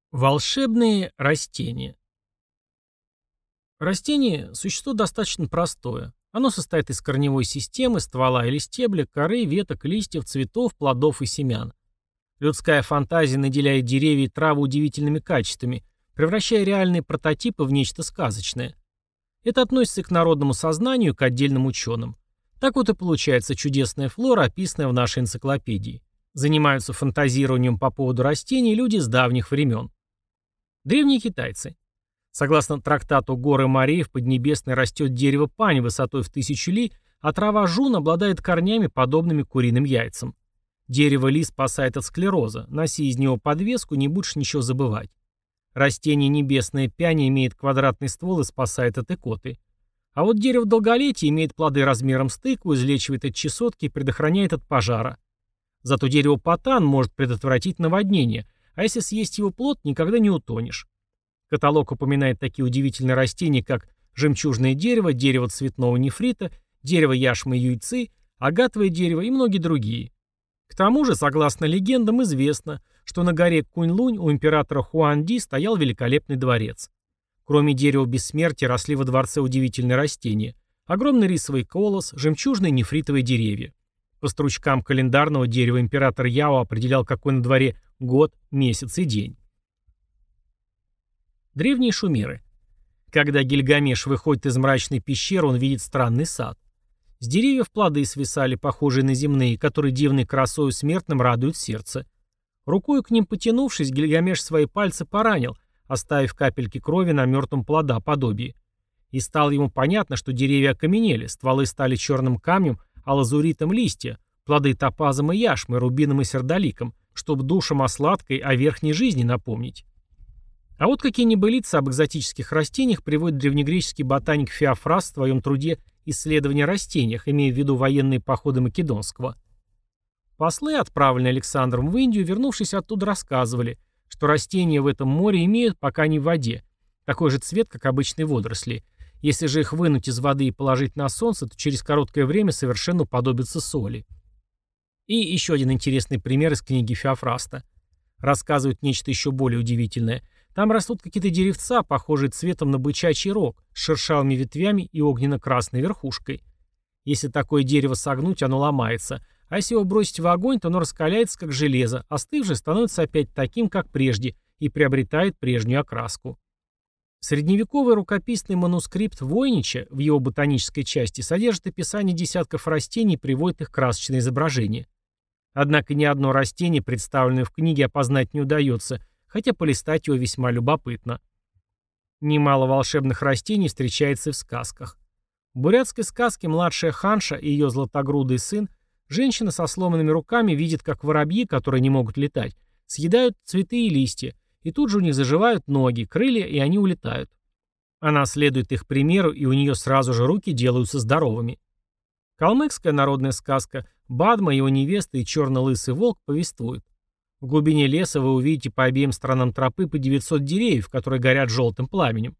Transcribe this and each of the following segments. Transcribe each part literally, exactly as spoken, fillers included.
Волшебные растения. Растение – существо достаточно простое. Оно состоит из корневой системы, ствола или стебля, коры, веток, листьев, цветов, плодов и семян. Людская фантазия наделяет деревья и травы удивительными качествами, превращая реальные прототипы в нечто сказочное. Это относится к народному сознанию и к отдельным ученым. Так вот и получается чудесная флора, описанная в нашей энциклопедии. Занимаются фантазированием по поводу растений люди с давних времен. Древние китайцы. Согласно трактату «Горы Марии» в Поднебесной растет дерево пань высотой в тысячу ли, а трава жун обладает корнями, подобными куриным яйцам. Дерево ли спасает от склероза, носи из него подвеску, не будешь ничего забывать. Растение небесное пяня имеет квадратный ствол и спасает от икоты. А вот дерево долголетия имеет плоды размером с тыкву, излечивает от чесотки и предохраняет от пожара. Зато дерево патан может предотвратить наводнение, а если съесть его плод, никогда не утонешь. Каталог упоминает такие удивительные растения, как жемчужное дерево, дерево цветного нефрита, дерево яшмы и юйцы, агатовое дерево и многие другие. К тому же, согласно легендам, известно, что на горе Кунь-Лунь у императора Хуанди стоял великолепный дворец. Кроме дерева бессмертия росли во дворце удивительные растения: огромный рисовый колос, жемчужные нефритовые деревья. По стручкам календарного дерева император Яо определял, какой на дворе год, месяц и день. Древние шумеры. Когда Гильгамеш выходит из мрачной пещеры, он видит странный сад. С деревьев плоды свисали, похожие на земные, которые дивной красою смертным радуют сердце. Рукою к ним потянувшись, Гильгамеш свои пальцы поранил, оставив капельки крови на мертвом плода подобии. И стало ему понятно, что деревья окаменели, стволы стали черным камнем, а лазуритом листья, плоды топазом и яшмой, рубином и сердоликом, чтобы душам о сладкой, о верхней жизни напомнить. А вот какие небылицы об экзотических растениях приводит древнегреческий ботаник Феофраст в своем труде «Исследование о растениях», имея в виду военные походы Македонского. Послы, отправленные Александром в Индию, вернувшись оттуда, рассказывали, что растения в этом море имеют, пока не в воде, такой же цвет, как обычные водоросли. Если же их вынуть из воды и положить на солнце, то через короткое время совершенно уподобятся соли. И еще один интересный пример из книги Феофраста. Рассказывают нечто еще более удивительное. Там растут какие-то деревца, похожие цветом на бычачий рог, с шершавыми ветвями и огненно-красной верхушкой. Если такое дерево согнуть, оно ломается, а если его бросить в огонь, то оно раскаляется, как железо, остыв же становится опять таким, как прежде, и приобретает прежнюю окраску. Средневековый рукописный манускрипт Войнича в его ботанической части содержит описание десятков растений и приводит их красочные изображения. Однако ни одно растение, представленное в книге, опознать не удается, хотя полистать его весьма любопытно. Немало волшебных растений встречается и в сказках. В бурятской сказке «Младшая ханша» и ее златогрудый сын женщина со сломанными руками видит, как воробьи, которые не могут летать, съедают цветы и листья, и тут же у них заживают ноги, крылья, и они улетают. Она следует их примеру, и у нее сразу же руки делаются здоровыми. Калмыцкая народная сказка «Бадма, его невеста и черно-лысый волк» повествует. В глубине леса вы увидите по обеим сторонам тропы по девятьсот деревьев, которые горят желтым пламенем.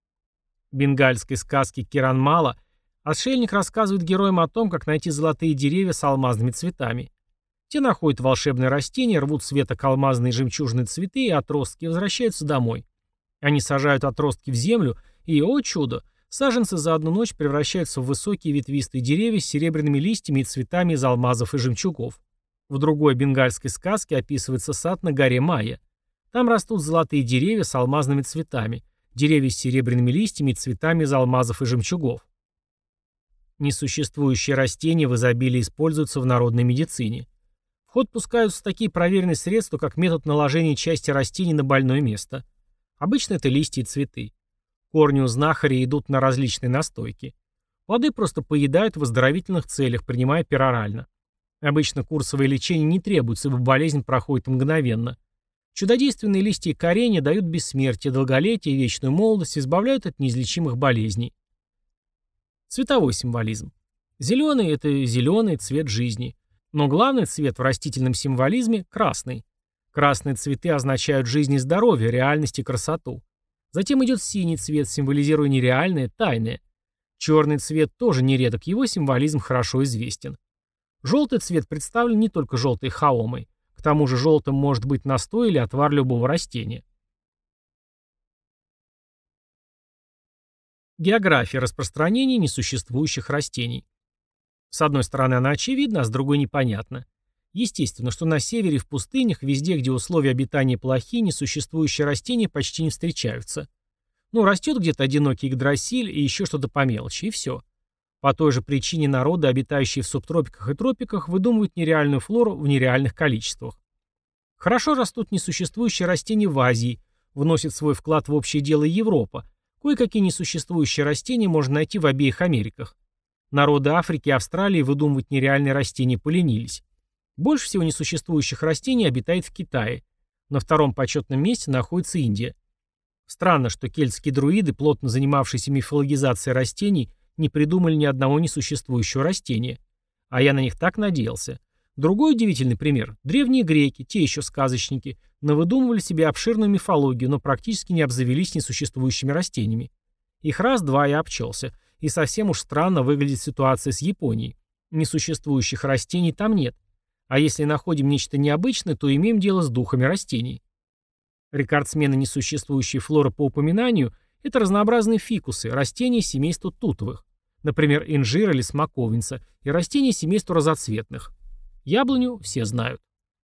В бенгальской сказке «Киранмала» отшельник рассказывает героям о том, как найти золотые деревья с алмазными цветами. Те находят волшебные растения, рвут с веток алмазные жемчужные цветы и отростки и возвращаются домой. Они сажают отростки в землю, и, о чудо, саженцы за одну ночь превращаются в высокие ветвистые деревья с серебряными листьями и цветами из алмазов и жемчугов. В другой бенгальской сказке описывается сад на горе Майя. Там растут золотые деревья с алмазными цветами, деревья с серебряными листьями и цветами из алмазов и жемчугов. Несуществующие растения в изобилии используются в народной медицине. В ход пускаются такие проверенные средства, как метод наложения части растений на больное место. Обычно это листья и цветы. Корни у знахаря идут на различные настойки. Плоды просто поедают в оздоровительных целях, принимая перорально. Обычно курсовое лечение не требуется, ибо болезнь проходит мгновенно. Чудодейственные листья и коренья дают бессмертие, долголетие и вечную молодость, избавляют от неизлечимых болезней. Цветовой символизм. Зеленый – это зеленый цвет жизни. Но главный цвет в растительном символизме – красный. Красные цветы означают жизнь и здоровье, реальность и красоту. Затем идет синий цвет, символизируя нереальное, тайное. Черный цвет тоже нередок, его символизм хорошо известен. Желтый цвет представлен не только желтой хаомой. К тому же желтым может быть настой или отвар любого растения. География распространения несуществующих растений. С одной стороны, она очевидна, а с другой непонятна. Естественно, что на севере в пустынях, везде, где условия обитания плохие, несуществующие растения почти не встречаются. Ну, растет где-то одинокий Игдрасиль и еще что-то по мелочи, и все. По той же причине народы, обитающие в субтропиках и тропиках, выдумывают нереальную флору в нереальных количествах. Хорошо растут несуществующие растения в Азии, вносит свой вклад в общее дело Европа. Кое-какие несуществующие растения можно найти в обеих Америках. Народы Африки и Австралии выдумывать нереальные растения поленились. Больше всего несуществующих растений обитает в Китае. На втором почетном месте находится Индия. Странно, что кельтские друиды, плотно занимавшиеся мифологизацией растений, не придумали ни одного несуществующего растения. А я на них так надеялся. Другой удивительный пример. Древние греки, те еще сказочники, навыдумывали себе обширную мифологию, но практически не обзавелись несуществующими растениями. Их раз-два и обчелся. И совсем уж странно выглядит ситуация с Японией. Несуществующих растений там нет. А если находим нечто необычное, то имеем дело с духами растений. Рекордсмены несуществующей флоры по упоминанию – это разнообразные фикусы, растения семейства тутовых. Например, инжир или смоковница, и растения семейства разоцветных. Яблоню все знают.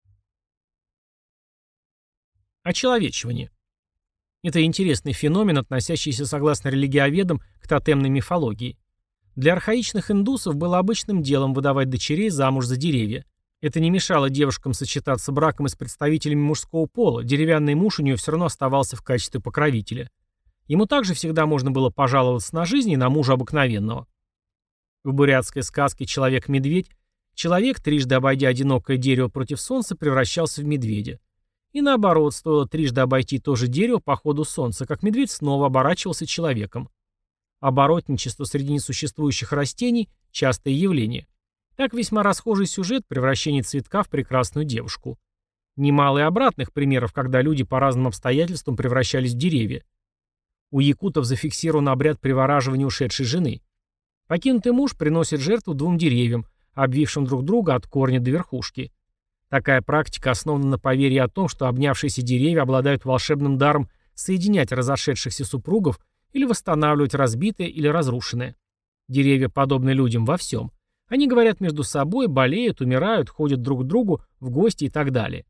Очеловечивание. Это интересный феномен, относящийся, согласно религиоведам, к тотемной мифологии. Для архаичных индусов было обычным делом выдавать дочерей замуж за деревья. Это не мешало девушкам сочетаться браком и с представителями мужского пола, деревянный муж у нее все равно оставался в качестве покровителя. Ему также всегда можно было пожаловаться на жизнь и на мужа обыкновенного. В бурятской сказке «Человек-медведь» человек, трижды обойдя одинокое дерево против солнца, превращался в медведя. И наоборот, стоило трижды обойти то же дерево по ходу солнца, как медведь снова оборачивался человеком. Оборотничество среди несуществующих растений – частое явление. Так весьма расхожий сюжет превращения цветка в прекрасную девушку. Немало и обратных примеров, когда люди по разным обстоятельствам превращались в деревья. У якутов зафиксирован обряд привораживания ушедшей жены. Покинутый муж приносит жертву двум деревьям, обвившим друг друга от корня до верхушки. Такая практика основана на поверье о том, что обнявшиеся деревья обладают волшебным даром соединять разошедшихся супругов или восстанавливать разбитое или разрушенное. Деревья подобны людям во всем. Они говорят между собой, болеют, умирают, ходят друг к другу в гости и так далее.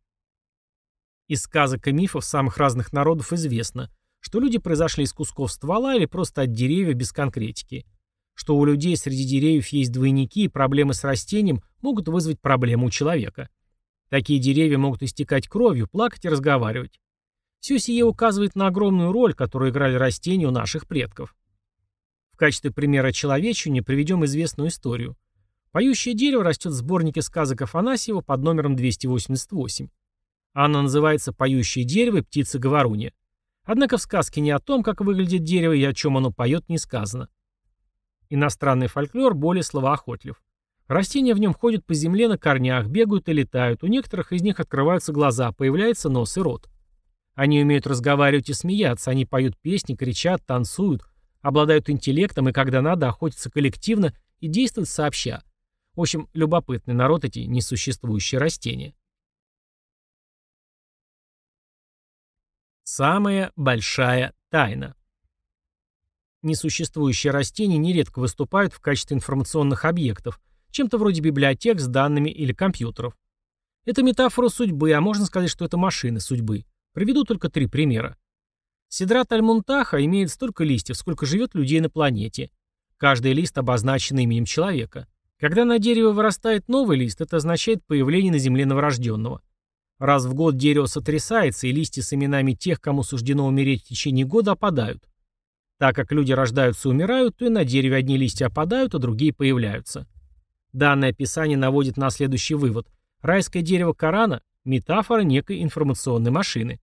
Из сказок и мифов самых разных народов известно, что люди произошли из кусков ствола или просто от деревьев без конкретики. Что у людей среди деревьев есть двойники, и проблемы с растением могут вызвать проблему у человека. Такие деревья могут истекать кровью, плакать и разговаривать. Все сие указывает на огромную роль, которую играли растения у наших предков. В качестве примера человечения приведем известную историю. Поющее дерево растет в сборнике сказок Афанасьева под номером двести восемьдесят восемь. Оно называется «Поющее дерево и птица-говорунья». Однако в сказке ни о том, как выглядит дерево и о чем оно поет, не сказано. Иностранный фольклор более словоохотлив. Растения в нем ходят по земле на корнях, бегают и летают, у некоторых из них открываются глаза, появляется нос и рот. Они умеют разговаривать и смеяться, они поют песни, кричат, танцуют, обладают интеллектом и, когда надо, охотятся коллективно и действуют сообща. В общем, любопытный народ эти несуществующие растения. Самая большая тайна. Несуществующие растения нередко выступают в качестве информационных объектов, чем-то вроде библиотек с данными или компьютеров. Это метафора судьбы, а можно сказать, что это машины судьбы. Приведу только три примера. Сидрат аль-Мунтаха имеет столько листьев, сколько живет людей на планете. Каждый лист обозначен именем человека. Когда на дереве вырастает новый лист, это означает появление на земле новорожденного. Раз в год дерево сотрясается, и листья с именами тех, кому суждено умереть в течение года, опадают. Так как люди рождаются и умирают, то и на дереве одни листья опадают, а другие появляются. Данное описание наводит на следующий вывод. Райское дерево Корана – метафора некой информационной машины.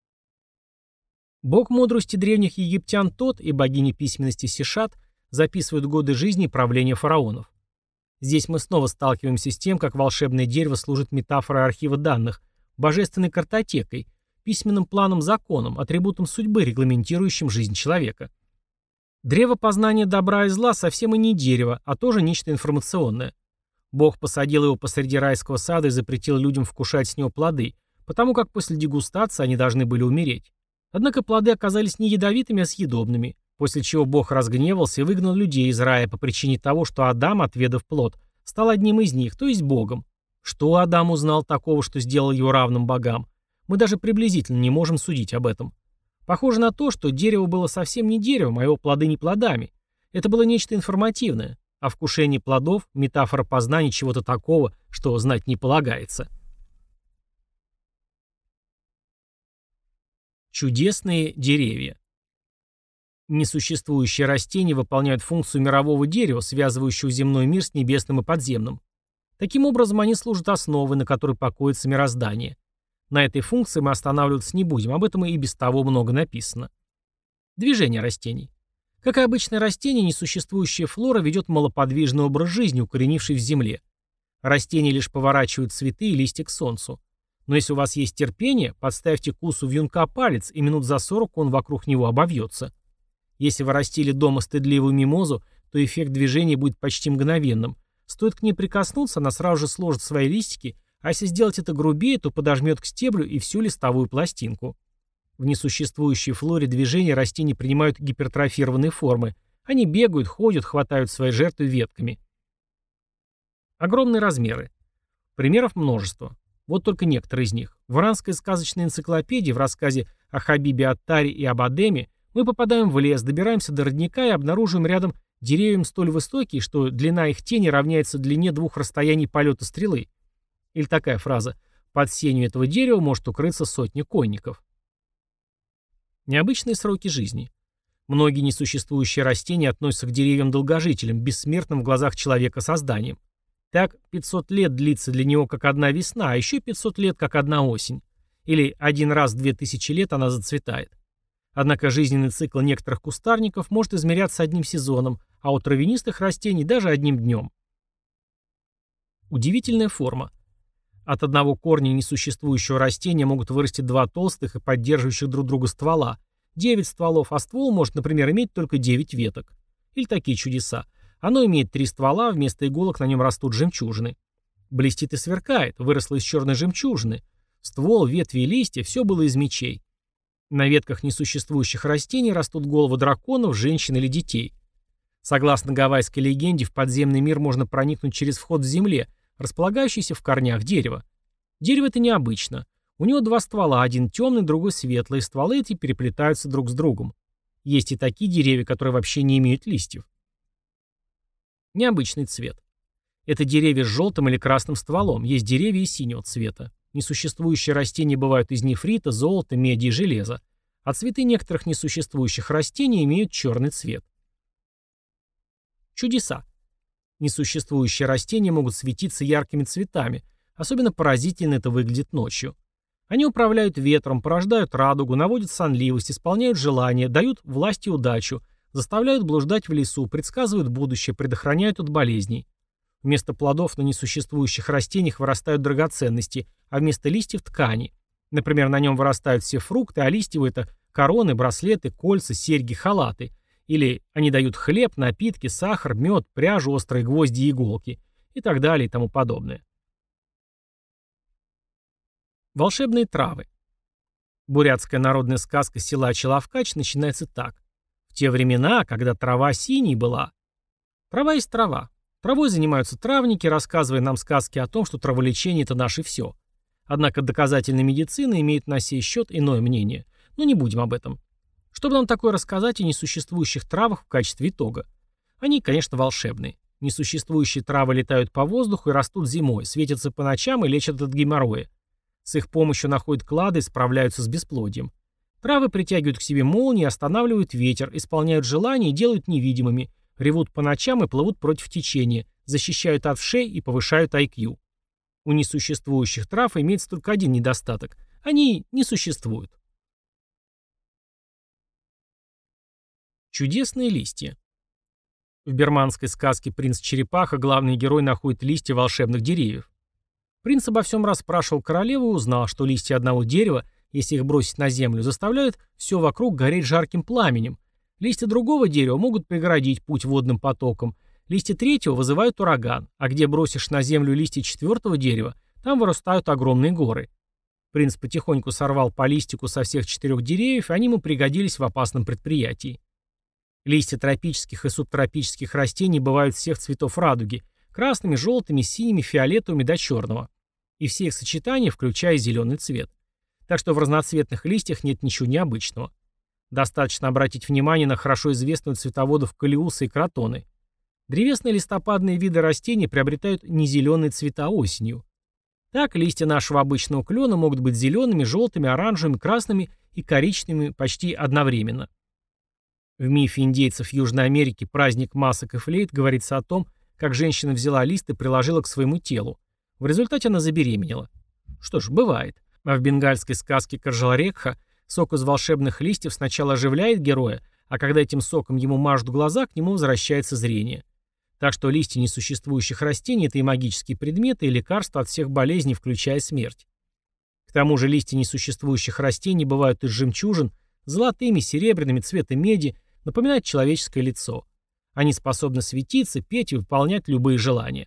Бог мудрости древних египтян Тот и богиня письменности Сишат записывают годы жизни и правления фараонов. Здесь мы снова сталкиваемся с тем, как волшебное дерево служит метафорой архива данных, божественной картотекой, письменным планом-законом, атрибутом судьбы, регламентирующим жизнь человека. Древо познания добра и зла совсем и не дерево, а тоже нечто информационное. Бог посадил его посреди райского сада и запретил людям вкушать с него плоды, потому как после дегустации они должны были умереть. Однако плоды оказались не ядовитыми, а съедобными, После чего Бог разгневался и выгнал людей из рая по причине того, что Адам, отведав плод, стал одним из них, то есть Богом. Что Адам узнал такого, что сделал его равным богам? Мы даже приблизительно не можем судить об этом. Похоже на то, что дерево было совсем не деревом, а его плоды не плодами. Это было нечто информативное, а вкушение плодов– метафора познания чего-то такого, что знать не полагается. Чудесные деревья. Несуществующие растения выполняют функцию мирового дерева, связывающего земной мир с небесным и подземным. Таким образом, они служат основой, на которой покоится мироздание. На этой функции мы останавливаться не будем, об этом и без того много написано. Движение растений. Как и обычное растение, несуществующая флора ведет малоподвижный образ жизни, укоренивший в земле. Растения лишь поворачивают цветы и листья к солнцу. Но если у вас есть терпение, подставьте кусу вьюнка палец, и минут за сорок он вокруг него обовьется. Если вы растили дома стыдливую мимозу, то эффект движения будет почти мгновенным. Стоит к ней прикоснуться, она сразу же сложит свои листики, а если сделать это грубее, то подожмет к стеблю и всю листовую пластинку. В несуществующей флоре движения растения принимают гипертрофированные формы. Они бегают, ходят, хватают свои жертвы ветками. Огромные размеры. Примеров множество. Вот только некоторые из них. В иранской сказочной энциклопедии в рассказе о Хабибе Ат-Тари и об Адеме мы попадаем в лес, добираемся до родника и обнаруживаем рядом деревья столь высокие, что длина их тени равняется длине двух расстояний полета стрелы. Или такая фраза: «Под сенью этого дерева может укрыться сотня конников». Необычные сроки жизни. Многие несуществующие растения относятся к деревьям-долгожителям, бессмертным в глазах человека созданием. Так, пятьсот лет длится для него как одна весна, а еще пятьсот лет как одна осень. Или один раз в две тысячи лет она зацветает. Однако жизненный цикл некоторых кустарников может измеряться одним сезоном, а у травянистых растений даже одним днем. Удивительная форма. От одного корня несуществующего растения могут вырасти два толстых и поддерживающих друг друга ствола, девять стволов, а ствол может, например, иметь только девять веток. Или такие чудеса. Оно имеет три ствола, вместо иголок на нем растут жемчужины. Блестит и сверкает, выросло из черной жемчужины. Ствол, ветви и листья – все было из мечей. На ветках несуществующих растений растут головы драконов, женщин или детей. Согласно гавайской легенде, в подземный мир можно проникнуть через вход в земле, располагающийся в корнях дерева. Дерево это необычно. У него два ствола, один темный, другой светлый, и стволы эти переплетаются друг с другом. Есть и такие деревья, которые вообще не имеют листьев. Необычный цвет. Это деревья с желтым или красным стволом, есть деревья и синего цвета. Несуществующие растения бывают из нефрита, золота, меди и железа. А цветы некоторых несуществующих растений имеют черный цвет. Чудеса. Несуществующие растения могут светиться яркими цветами. Особенно поразительно это выглядит ночью. Они управляют ветром, порождают радугу, наводят сонливость, исполняют желания, дают власть и удачу, заставляют блуждать в лесу, предсказывают будущее, предохраняют от болезней. Вместо плодов на несуществующих растениях вырастают драгоценности, а вместо листьев – ткани. Например, на нем вырастают все фрукты, а листья – это короны, браслеты, кольца, серьги, халаты. Или они дают хлеб, напитки, сахар, мед, пряжу, острые гвозди и иголки. И так далее и тому подобное. Волшебные травы. Бурятская народная сказка «Силач и Лавкач» начинается так. В те времена, когда трава синей была. Трава есть трава. Травой занимаются травники, рассказывая нам сказки о том, что траволечение – это наше все. Однако доказательная медицина имеет на сей счет иное мнение. Но не будем об этом. Чтобы нам такое рассказать о несуществующих травах в качестве итога? Они, конечно, волшебные. Несуществующие травы летают по воздуху и растут зимой, светятся по ночам и лечат от геморроя. С их помощью находят клады и справляются с бесплодием. Травы притягивают к себе молнии, останавливают ветер, исполняют желания и делают невидимыми, ревут по ночам и плывут против течения, защищают от вшей и повышают ай кью. У несуществующих трав имеется только один недостаток – они не существуют. Чудесные листья. В берманской сказке «Принц-черепаха» главный герой находит листья волшебных деревьев. Принц обо всем расспрашивал королеву и узнал, что листья одного дерева, если их бросить на землю, заставляют все вокруг гореть жарким пламенем. Листья другого дерева могут преградить путь водным потокам. Листья третьего вызывают ураган, а где бросишь на землю листья четвертого дерева, там вырастают огромные горы. Принц потихоньку сорвал по листику со всех четырех деревьев, и они ему пригодились в опасном предприятии. Листья тропических и субтропических растений бывают всех цветов радуги – красными, желтыми, синими, фиолетовыми до черного. И все их сочетания, включая зеленый цвет. Так что в разноцветных листьях нет ничего необычного. Достаточно обратить внимание на хорошо известных цветоводов калиусы и кротоны. Древесные листопадные виды растений приобретают незеленые цвета осенью. Так, листья нашего обычного клена могут быть зелеными, желтыми, оранжевыми, красными и коричневыми почти одновременно. В мифе индейцев Южной Америки «Праздник масок и флейт» говорится о том, как женщина взяла лист и приложила к своему телу. В результате она забеременела. Что ж, бывает. А в бенгальской сказке Карджаларекха сок из волшебных листьев сначала оживляет героя, а когда этим соком ему мажут глаза, к нему возвращается зрение. Так что листья несуществующих растений – это и магические предметы, и лекарства от всех болезней, включая смерть. К тому же листья несуществующих растений бывают из жемчужин, золотыми, серебряными, цвета меди, напоминают человеческое лицо. Они способны светиться, петь и выполнять любые желания.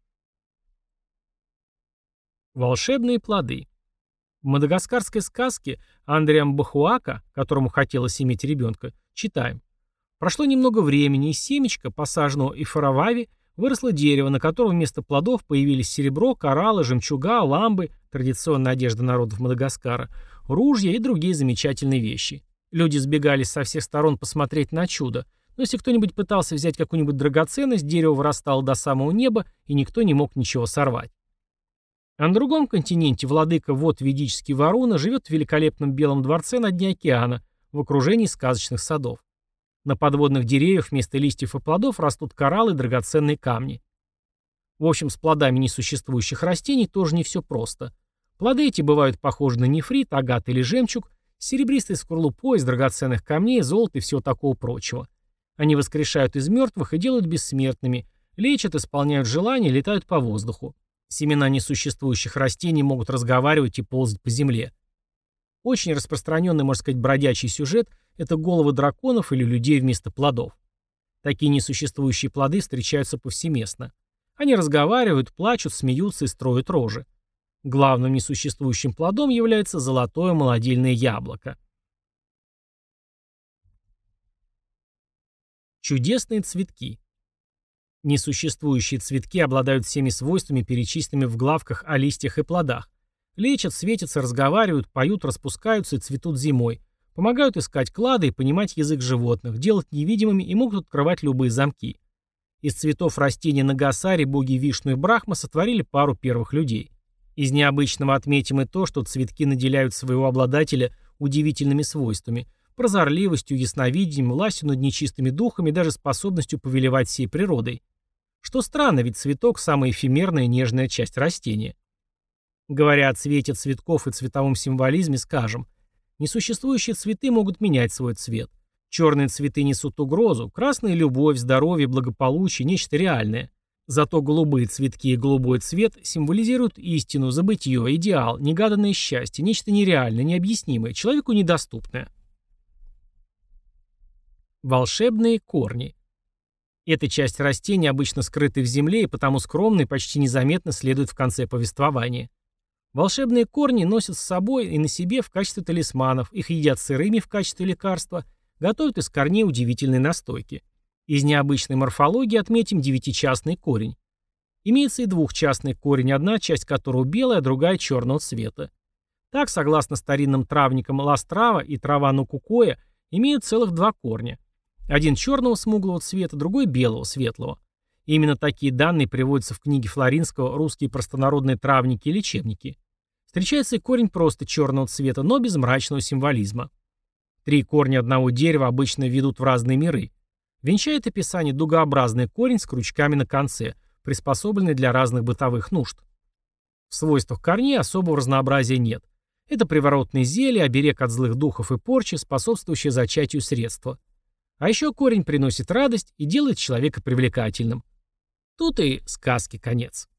Волшебные плоды. В мадагаскарской сказке Андреа Мбахуака, которому хотелось иметь ребенка, читаем. Прошло немного времени, и из семечка, посаженного Ифаравави, выросло дерево, на котором вместо плодов появились серебро, кораллы, жемчуга, ламбы, традиционная одежда народов Мадагаскара, ружья и другие замечательные вещи. Люди сбегались со всех сторон посмотреть на чудо, но если кто-нибудь пытался взять какую-нибудь драгоценность, дерево вырастало до самого неба, и никто не мог ничего сорвать. А на другом континенте владыка вод ведический Варуна живет в великолепном белом дворце на дне океана, в окружении сказочных садов. На подводных деревьях вместо листьев и плодов растут кораллы и драгоценные камни. В общем, с плодами несуществующих растений тоже не все просто. Плоды эти бывают похожи на нефрит, агат или жемчуг, с серебристой скорлупой, из драгоценных камней, золота и всего такого прочего. Они воскрешают из мертвых и делают бессмертными, лечат, исполняют желания, летают по воздуху. Семена несуществующих растений могут разговаривать и ползать по земле. Очень распространенный, можно сказать, бродячий сюжет – это головы драконов или людей вместо плодов. Такие несуществующие плоды встречаются повсеместно. Они разговаривают, плачут, смеются и строят рожи. Главным несуществующим плодом является золотое молодильное яблоко. Чудесные цветки. Несуществующие цветки обладают всеми свойствами, перечисленными в главках о листьях и плодах. Лечат, светятся, разговаривают, поют, распускаются и цветут зимой. Помогают искать клады и понимать язык животных, делать невидимыми и могут открывать любые замки. Из цветов растения Нагасари боги Вишну и Брахма сотворили пару первых людей. Из необычного отметим и то, что цветки наделяют своего обладателя удивительными свойствами – прозорливостью, ясновидением, властью над нечистыми духами и даже способностью повелевать всей природой. Что странно, ведь цветок – самая эфемерная и нежная часть растения. Говоря о цвете цветков и цветовом символизме, скажем, несуществующие цветы могут менять свой цвет. Черные цветы несут угрозу, красные – любовь, здоровье, благополучие, нечто реальное. Зато голубые цветки и голубой цвет символизируют истину, забытье, идеал, негаданное счастье, нечто нереальное, необъяснимое, человеку недоступное. Волшебные корни. Эта часть растения обычно скрыта в земле и потому скромно и почти незаметно следует в конце повествования. Волшебные корни носят с собой и на себе в качестве талисманов, их едят сырыми в качестве лекарства, готовят из корней удивительные настойки. Из необычной морфологии отметим девятичастный корень. Имеется и двухчастный корень, одна часть которого белая, а другая черного цвета. Так, согласно старинным травникам ластрава и трава нукукоя, имеют целых два корня. Один черного смуглого цвета, другой белого, светлого. И именно такие данные приводятся в книге Флоринского «Русские простонародные травники и лечебники». Встречается и корень просто черного цвета, но без мрачного символизма. Три корня одного дерева обычно ведут в разные миры. Венчает описание дугообразный корень с крючками на конце, приспособленный для разных бытовых нужд. В свойствах корней особого разнообразия нет. Это приворотные зелья, оберег от злых духов и порчи, способствующие зачатию средства. А еще корень приносит радость и делает человека привлекательным. Тут и сказки конец.